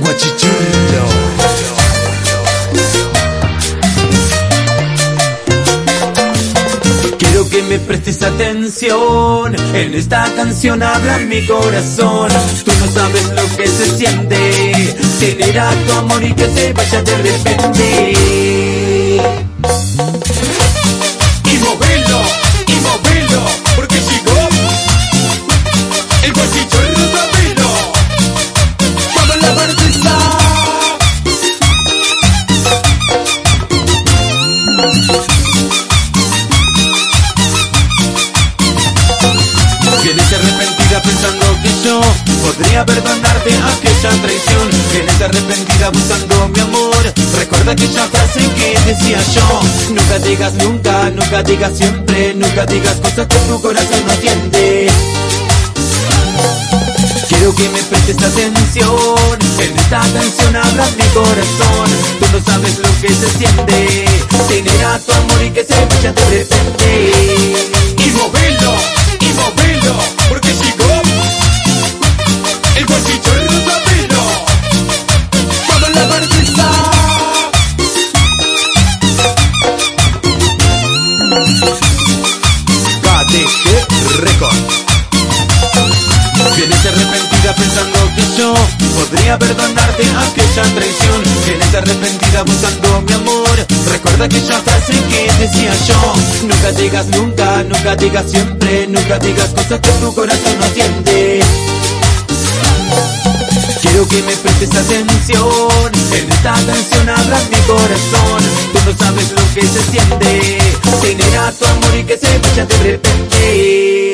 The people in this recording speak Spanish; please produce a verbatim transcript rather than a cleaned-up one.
Guachichulo. Quiero que me prestes atención, en esta canción habla mi corazón. Tú no sabes lo que se siente, tener a tu amor y que se vaya de repente. Y movelo, y movelo, porque llegó el guachichulo rapero. Vamos a la partida. Vienes arrepentida pensando que yo podría perdonarte aquella traición. Vienes arrepentida buscando mi amor. Recuerda aquella frase que decía yo: nunca digas nunca, nunca digas siempre, nunca digas cosas que tu corazón no entiende. Quiero que me prestes atención, en esta canción habla mi corazón. Tú no sabes lo que se siente, tener a tu amor y que se vaya de repente. Y movelo, y movelo, porque llegó el guachichulo rapero. Vamos a la partida. K D G Record. Vienes arrepentida pensando que yo podría perdonarte aquella traición. Vienes arrepentida buscando mi amor. Recuerda aquella frase que decía yo: nunca digas nunca, nunca digas siempre, nunca digas cosas que tu corazón no siente. Quiero que me prestes atención, en esta canción habla mi corazón. Tú no sabes lo que se siente, tener a tu amor y que se vaya de repente.